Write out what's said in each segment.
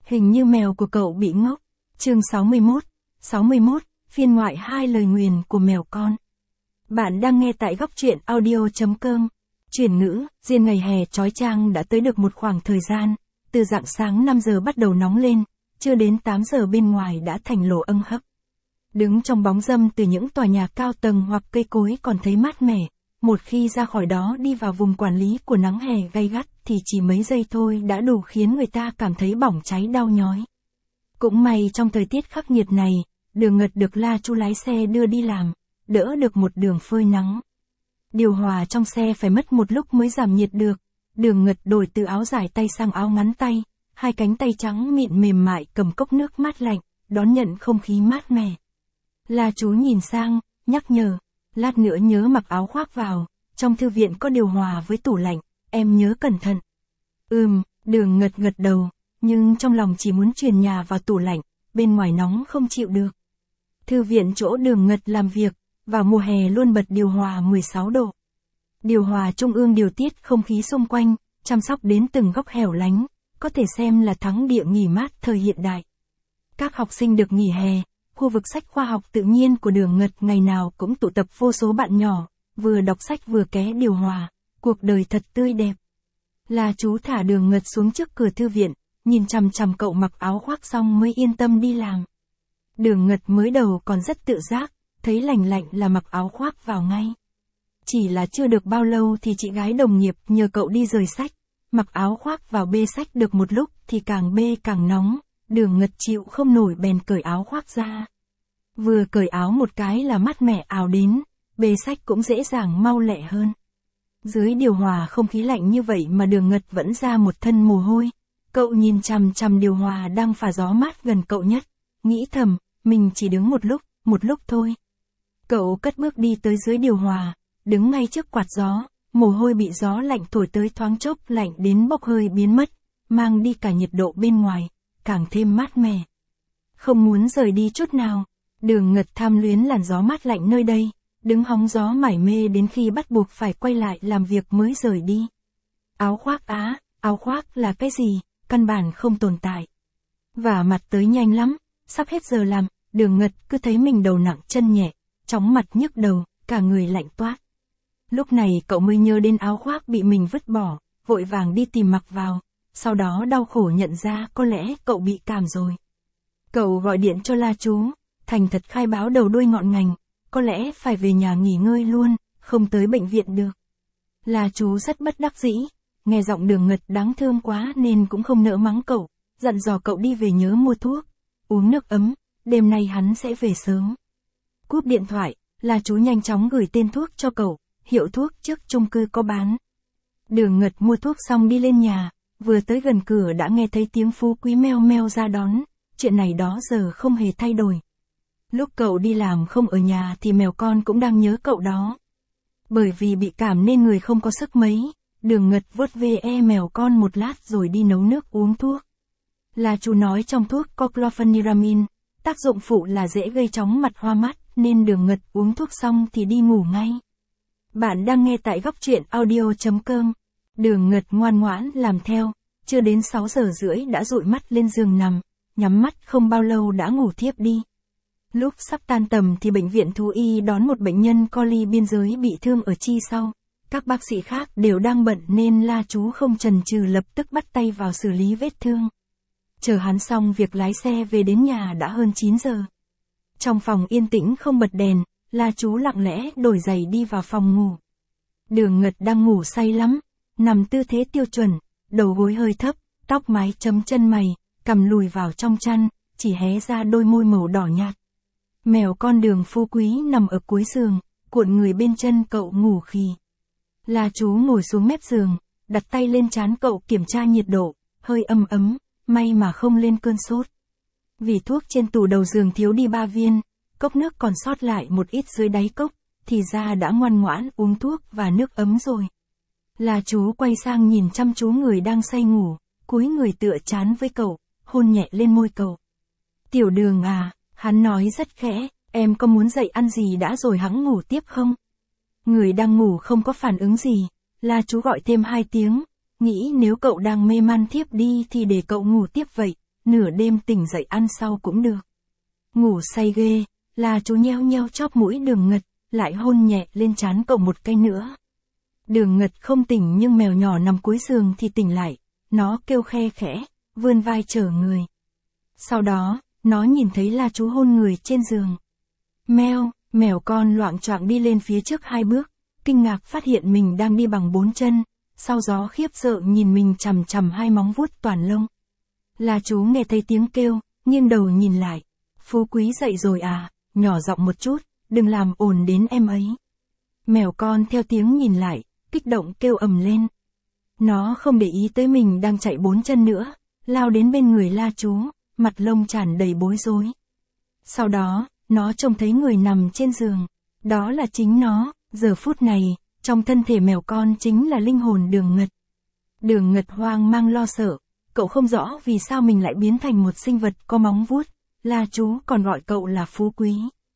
Hình như mèo của cậu bị ngốc. Chương 61, phiên ngoại 2 lời nguyền của mèo con. Bạn đang nghe tại góc truyện audio.com. Chuyển ngữ, riêng ngày hè chói chang đã tới được một khoảng thời gian, từ rạng sáng 5 giờ bắt đầu nóng lên, chưa đến 8 giờ bên ngoài đã thành lồ âng hấp. Đứng trong bóng râm từ những tòa nhà cao tầng hoặc cây cối còn thấy mát mẻ, một khi ra khỏi đó đi vào vùng quản lý của nắng hè gay gắt thì chỉ mấy giây thôi đã đủ khiến người ta cảm thấy bỏng cháy đau nhói. Cũng may trong thời tiết khắc nghiệt này, Đường Ngật được La Chu lái xe đưa đi làm, đỡ được một đường phơi nắng. Điều hòa trong xe phải mất một lúc mới giảm nhiệt được, Đường Ngật đổi từ áo dài tay sang áo ngắn tay, hai cánh tay trắng mịn mềm mại cầm cốc nước mát lạnh, đón nhận không khí mát mẻ. La Chú nhìn sang, nhắc nhở, lát nữa nhớ mặc áo khoác vào, trong thư viện có điều hòa với tủ lạnh, em nhớ cẩn thận. Đường Ngật gật đầu, nhưng trong lòng chỉ muốn chuyển nhà vào tủ lạnh, bên ngoài nóng không chịu được. Thư viện chỗ Đường Ngật làm việc, vào mùa hè luôn bật điều hòa 16 độ. Điều hòa trung ương điều tiết không khí xung quanh, chăm sóc đến từng góc hẻo lánh, có thể xem là thắng địa nghỉ mát thời hiện đại. Các học sinh được nghỉ hè, khu vực sách khoa học tự nhiên của Đường Ngật ngày nào cũng tụ tập vô số bạn nhỏ, vừa đọc sách vừa ké điều hòa, cuộc đời thật tươi đẹp. La Chú thả Đường Ngật xuống trước cửa thư viện, nhìn chằm chằm cậu mặc áo khoác xong mới yên tâm đi làm. Đường Ngật mới đầu còn rất tự giác, thấy lạnh là mặc áo khoác vào ngay. Chỉ là chưa được bao lâu thì chị gái đồng nghiệp nhờ cậu đi rời sách, mặc áo khoác vào bê sách được một lúc thì càng bê càng nóng, Đường Ngật chịu không nổi bèn cởi áo khoác ra. Vừa cởi áo một cái là mát mẻ ào đến, bê sách cũng dễ dàng mau lẹ hơn. Dưới điều hòa không khí lạnh như vậy mà Đường Ngật vẫn ra một thân mồ hôi. Cậu nhìn chằm chằm điều hòa đang phả gió mát gần cậu nhất, nghĩ thầm, mình chỉ đứng một lúc thôi. Cậu cất bước đi tới dưới điều hòa, đứng ngay trước quạt gió, mồ hôi bị gió lạnh thổi tới thoáng chốc lạnh đến bốc hơi biến mất, mang đi cả nhiệt độ bên ngoài, càng thêm mát mẻ. Không muốn rời đi chút nào, Đường Ngật tham luyến làn gió mát lạnh nơi đây, đứng hóng gió mải mê đến khi bắt buộc phải quay lại làm việc mới rời đi. Áo khoác là cái gì, căn bản không tồn tại. Vả mặt tới nhanh lắm, sắp hết giờ làm, Đường Ngật cứ thấy mình đầu nặng chân nhẹ, chóng mặt nhức đầu, cả người lạnh toát. Lúc này cậu mới nhớ đến áo khoác bị mình vứt bỏ, vội vàng đi tìm mặc vào, sau đó đau khổ nhận ra có lẽ cậu bị cảm rồi. Cậu gọi điện cho La Chú, thành thật khai báo đầu đuôi ngọn ngành, có lẽ phải về nhà nghỉ ngơi luôn, không tới bệnh viện được. La Chú rất bất đắc dĩ, nghe giọng Đường Ngật đáng thương quá nên cũng không nỡ mắng cậu, dặn dò cậu đi về nhớ mua thuốc, uống nước ấm, đêm nay hắn sẽ về sớm. Cúp điện thoại, La Chú nhanh chóng gửi tên thuốc cho cậu, hiệu thuốc trước chung cư có bán. Đường Ngật mua thuốc xong đi lên nhà, vừa tới gần cửa đã nghe thấy tiếng Phú Quý meo meo ra đón, chuyện này đó giờ không hề thay đổi. Lúc cậu đi làm không ở nhà thì mèo con cũng đang nhớ cậu đó. Bởi vì bị cảm nên người không có sức mấy, Đường Ngật vuốt ve mèo con một lát rồi đi nấu nước uống thuốc. La Chú nói trong thuốc có chlorpheniramine, tác dụng phụ là dễ gây chóng mặt hoa mắt, nên Đường Ngật uống thuốc xong thì đi ngủ ngay. Bạn đang nghe tại góc truyện audio.com. Đường Ngật ngoan ngoãn làm theo, chưa đến 6 giờ rưỡi đã dụi mắt lên giường nằm, nhắm mắt không bao lâu đã ngủ thiếp đi. Lúc sắp tan tầm thì bệnh viện thú y đón một bệnh nhân coli biên giới bị thương ở chi sau. Các bác sĩ khác đều đang bận nên La Chú không chần chừ lập tức bắt tay vào xử lý vết thương. Chờ hắn xong việc lái xe về đến nhà đã hơn 9 giờ. Trong phòng yên tĩnh không bật đèn, La Chú lặng lẽ đổi giày đi vào phòng ngủ. Đường Ngật đang ngủ say lắm, nằm tư thế tiêu chuẩn, đầu gối hơi thấp, tóc mái chấm chân mày, cằm lùi vào trong chăn, chỉ hé ra đôi môi màu đỏ nhạt. Mèo con Đường Phú Quý nằm ở cuối giường, cuộn người bên chân cậu ngủ khì. La Chú ngồi xuống mép giường, đặt tay lên trán cậu kiểm tra nhiệt độ, hơi ấm, may mà không lên cơn sốt. Vì thuốc trên tủ đầu giường thiếu đi 3 viên, cốc nước còn sót lại một ít dưới đáy cốc, thì ra đã ngoan ngoãn uống thuốc và nước ấm rồi. La Chú quay sang nhìn chăm chú người đang say ngủ, cúi người tựa trán với cậu, hôn nhẹ lên môi cậu. Tiểu Đường à, hắn nói rất khẽ, em có muốn dậy ăn gì đã rồi hẵng ngủ tiếp không? Người đang ngủ không có phản ứng gì, La Chú gọi thêm 2 tiếng, nghĩ nếu cậu đang mê man thiếp đi thì để cậu ngủ tiếp vậy, nửa đêm tỉnh dậy ăn sau cũng được. Ngủ say ghê, La chú nheo nheo chóp mũi Đường Ngật, lại hôn nhẹ lên trán cậu một cái nữa. Đường Ngật không tỉnh nhưng mèo nhỏ nằm cuối giường thì tỉnh lại, nó kêu khe khẽ, vươn vai chở người. Sau đó, nó nhìn thấy La chú hôn người trên giường. Meo, mèo con loạng choạng đi lên phía trước 2 bước, kinh ngạc phát hiện mình đang đi bằng 4 chân, sau đó khiếp sợ nhìn mình chằm chằm 2 móng vuốt toàn lông. La chú nghe thấy tiếng kêu, nghiêng đầu nhìn lại. Phú Quý dậy rồi à, nhỏ giọng một chút, đừng làm ồn đến em ấy. Mèo con theo tiếng nhìn lại, kích động kêu ầm lên. Nó không để ý tới mình đang chạy 4 chân nữa, lao đến bên người La chú, mặt lông tràn đầy bối rối. Sau đó, nó trông thấy người nằm trên giường. Đó là chính nó, giờ phút này, trong thân thể mèo con chính là linh hồn Đường Ngật. Đường Ngật hoang mang lo sợ, cậu không rõ vì sao mình lại biến thành một sinh vật có móng vuốt, La chú còn gọi cậu là Phú Quý.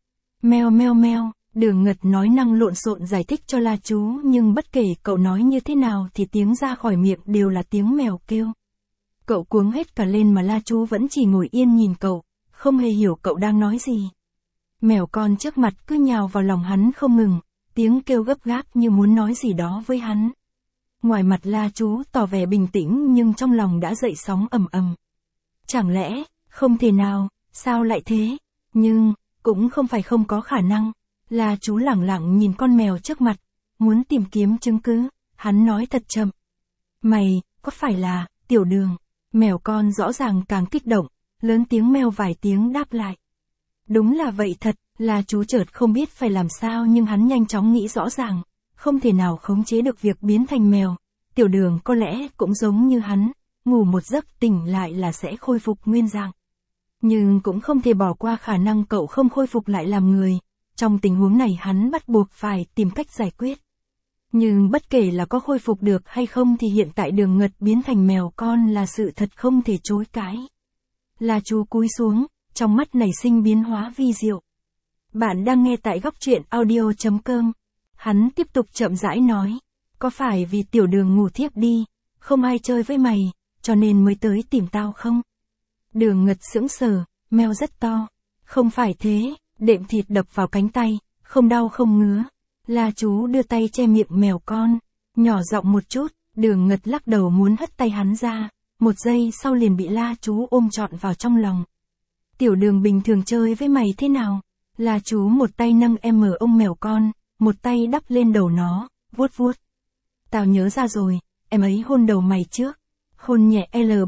Meo meo meo, Đường Ngật nói năng lộn xộn giải thích cho La chú nhưng bất kể cậu nói như thế nào thì tiếng ra khỏi miệng đều là tiếng mèo kêu. Cậu cuống hết cả lên mà La chú vẫn chỉ ngồi yên nhìn cậu, không hề hiểu cậu đang nói gì. Mèo con trước mặt cứ nhào vào lòng hắn không ngừng, tiếng kêu gấp gáp như muốn nói gì đó với hắn. Ngoài mặt La chú tỏ vẻ bình tĩnh nhưng trong lòng đã dậy sóng ầm ầm. Chẳng lẽ, không thể nào, sao lại thế? Nhưng, cũng không phải không có khả năng. La chú lẳng lặng nhìn con mèo trước mặt, muốn tìm kiếm chứng cứ, hắn nói thật chậm. Mày, có phải là, Tiểu Đường? Mèo con rõ ràng càng kích động, lớn tiếng meo vài tiếng đáp lại. Đúng là vậy thật, La chú chợt không biết phải làm sao nhưng hắn nhanh chóng nghĩ rõ ràng, không thể nào khống chế được việc biến thành mèo. Tiểu Đường có lẽ cũng giống như hắn, ngủ một giấc tỉnh lại là sẽ khôi phục nguyên dạng. Nhưng cũng không thể bỏ qua khả năng cậu không khôi phục lại làm người. Trong tình huống này hắn bắt buộc phải tìm cách giải quyết. Nhưng bất kể là có khôi phục được hay không thì hiện tại Đường Ngật biến thành mèo con là sự thật không thể chối cãi. La chú cúi xuống, trong mắt nảy sinh biến hóa vi diệu. Bạn đang nghe tại góc truyện audio.com. Hắn tiếp tục chậm rãi nói. Có phải vì Tiểu Đường ngủ thiếp đi, không ai chơi với mày, cho nên mới tới tìm tao không? Đường Ngật sững sờ, meo rất to. Không phải thế, đệm thịt đập vào cánh tay, không đau không ngứa. La chú đưa tay che miệng mèo con, nhỏ giọng một chút, Đường Ngật lắc đầu muốn hất tay hắn ra, một giây sau liền bị La chú ôm trọn vào trong lòng. Tiểu Đường bình thường chơi với mày thế nào? La chú một tay nâng ôm mèo con, một tay đắp lên đầu nó, vuốt vuốt. Tao nhớ ra rồi, em ấy hôn đầu mày trước. Hôn nhẹ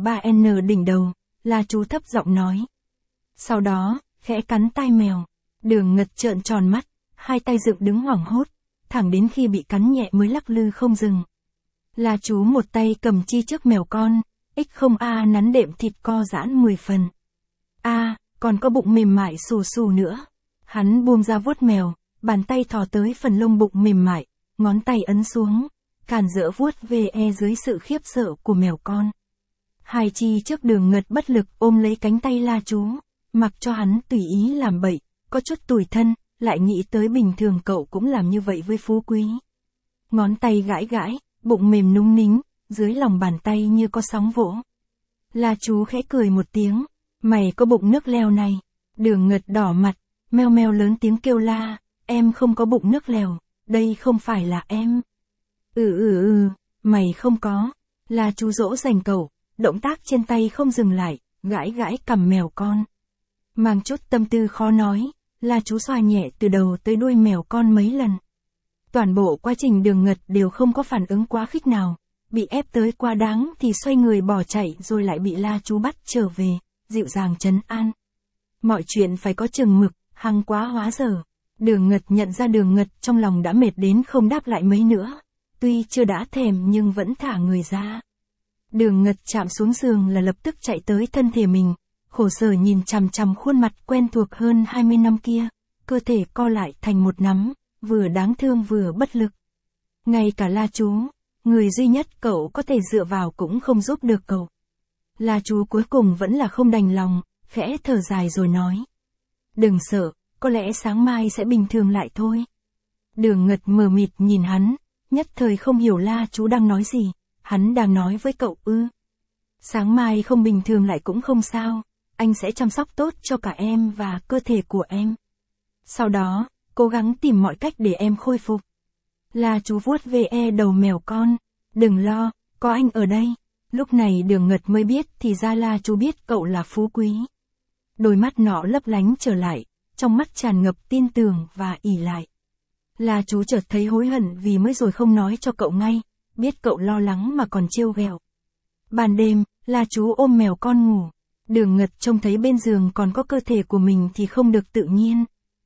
L3N đỉnh đầu, La chú thấp giọng nói. Sau đó, khẽ cắn tai mèo. Đường Ngật trợn tròn mắt, hai tay dựng đứng hoảng hốt, thẳng đến khi bị cắn nhẹ mới lắc lư không dừng. La chú một tay cầm chi trước mèo con, X0A nắn đệm thịt co giãn 10 phần. Còn có bụng mềm mại xù xù nữa. Hắn buông ra vuốt mèo, bàn tay thò tới phần lông bụng mềm mại, ngón tay ấn xuống, càn rỡ vuốt ve dưới sự khiếp sợ của mèo con. Hai chi trước Đường Ngật bất lực ôm lấy cánh tay La chú, mặc cho hắn tùy ý làm bậy, có chút tủi thân, lại nghĩ tới bình thường cậu cũng làm như vậy với Phú Quý. Ngón tay gãi gãi, bụng mềm núng nính, dưới lòng bàn tay như có sóng vỗ. La chú khẽ cười một tiếng, mày có bụng nước lèo này. Đường Ngật đỏ mặt, meo meo lớn tiếng kêu la, em không có bụng nước lèo, đây không phải là em. Mày không có. La chú dỗ dành cậu, động tác trên tay không dừng lại, gãi gãi cằm mèo con. Mang chút tâm tư khó nói, La chú xoa nhẹ từ đầu tới đuôi mèo con mấy lần. Toàn bộ quá trình Đường Ngật đều không có phản ứng quá khích nào, bị ép tới quá đáng thì xoay người bỏ chạy rồi lại bị La chú bắt trở về, dịu dàng trấn an. Mọi chuyện phải có chừng mực, hăng quá hóa dở. Đường Ngật nhận ra Đường Ngật trong lòng đã mệt đến không đáp lại mấy nữa, tuy chưa đã thèm nhưng vẫn thả người ra. Đường Ngật chạm xuống giường là lập tức chạy tới thân thể mình, khổ sở nhìn chằm chằm khuôn mặt quen thuộc hơn 20 năm kia, cơ thể co lại thành một nắm, vừa đáng thương vừa bất lực. Ngay cả La chú, người duy nhất cậu có thể dựa vào cũng không giúp được cậu. La chú cuối cùng vẫn là không đành lòng, khẽ thở dài rồi nói. Đừng sợ, có lẽ sáng mai sẽ bình thường lại thôi. Đường Ngật mờ mịt nhìn hắn, nhất thời không hiểu La chú đang nói gì, hắn đang nói với cậu ư? Sáng mai không bình thường lại cũng không sao, anh sẽ chăm sóc tốt cho cả em và cơ thể của em. Sau đó, cố gắng tìm mọi cách để em khôi phục. La chú vuốt ve đầu mèo con. Đừng lo, có anh ở đây. Lúc này Đường Ngật mới biết thì ra La chú biết cậu là phú quý. Đôi mắt nó lấp lánh trở lại, trong mắt tràn ngập tin tưởng và ỷ lại. La chú chợt thấy hối hận vì mới rồi không nói cho cậu ngay, biết cậu lo lắng mà còn trêu ghẹo. Ban đêm, La chú ôm mèo con ngủ. Đường Ngật trông thấy bên giường còn có cơ thể của mình thì không được tự nhiên.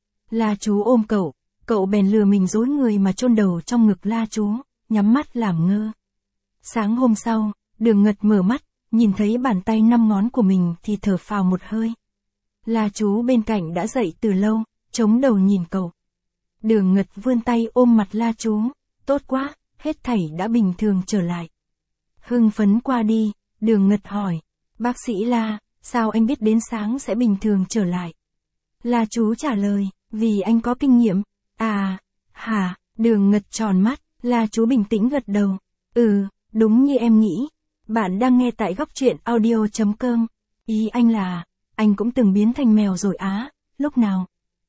La chú ôm cậu bèn lừa mình dối người mà chôn đầu trong ngực La chú, nhắm mắt làm ngơ. Sáng hôm sau, Đường Ngật mở mắt, nhìn thấy bàn tay 5 ngón của mình thì thở phào một hơi. La chú bên cạnh đã dậy từ lâu, chống đầu nhìn cậu. Đường Ngật vươn tay ôm mặt La chú, tốt quá, hết thảy đã bình thường trở lại. Hưng phấn qua đi, Đường Ngật hỏi, bác sĩ La, sao anh biết đến sáng sẽ bình thường trở lại? La chú trả lời, vì anh có kinh nghiệm. À, hả, Đường Ngật tròn mắt, La chú bình tĩnh gật đầu. Đúng như em nghĩ. Bạn đang nghe tại góc truyện audio.com. Ý anh là, anh cũng từng biến thành mèo rồi á, lúc nào?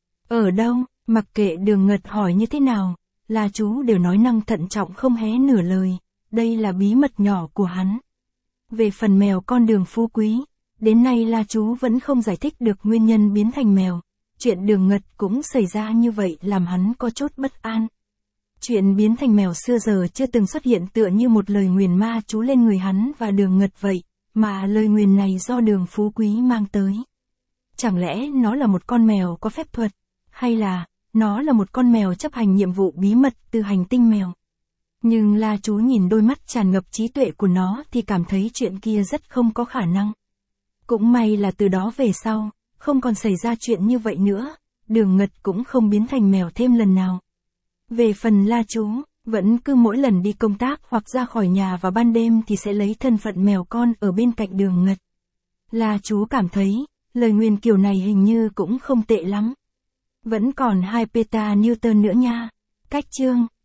Ở đâu? Mặc kệ Đường Ngật hỏi như thế nào, La chú đều nói năng thận trọng không hé nửa lời, đây là bí mật nhỏ của hắn. Về phần mèo con Đường phú quý, đến nay La chú vẫn không giải thích được nguyên nhân biến thành mèo. Chuyện Đường Ngật cũng xảy ra như vậy làm hắn có chút bất an. Chuyện biến thành mèo xưa giờ chưa từng xuất hiện tựa như một lời nguyền ma chú lên người hắn và Đường Ngật vậy, mà lời nguyền này do Đường phú quý mang tới. Chẳng lẽ nó là một con mèo có phép thuật, hay là nó là một con mèo chấp hành nhiệm vụ bí mật từ hành tinh mèo? Nhưng La chú nhìn đôi mắt tràn ngập trí tuệ của nó thì cảm thấy chuyện kia rất không có khả năng. Cũng may là từ đó về sau, không còn xảy ra chuyện như vậy nữa, Đường Ngật cũng không biến thành mèo thêm lần nào. Về phần La chú, vẫn cứ mỗi lần đi công tác hoặc ra khỏi nhà vào ban đêm thì sẽ lấy thân phận mèo con ở bên cạnh Đường Ngật. La chú cảm thấy, lời nguyền kiểu này hình như cũng không tệ lắm. Vẫn còn 2 peta Newton nữa nha. Cách chương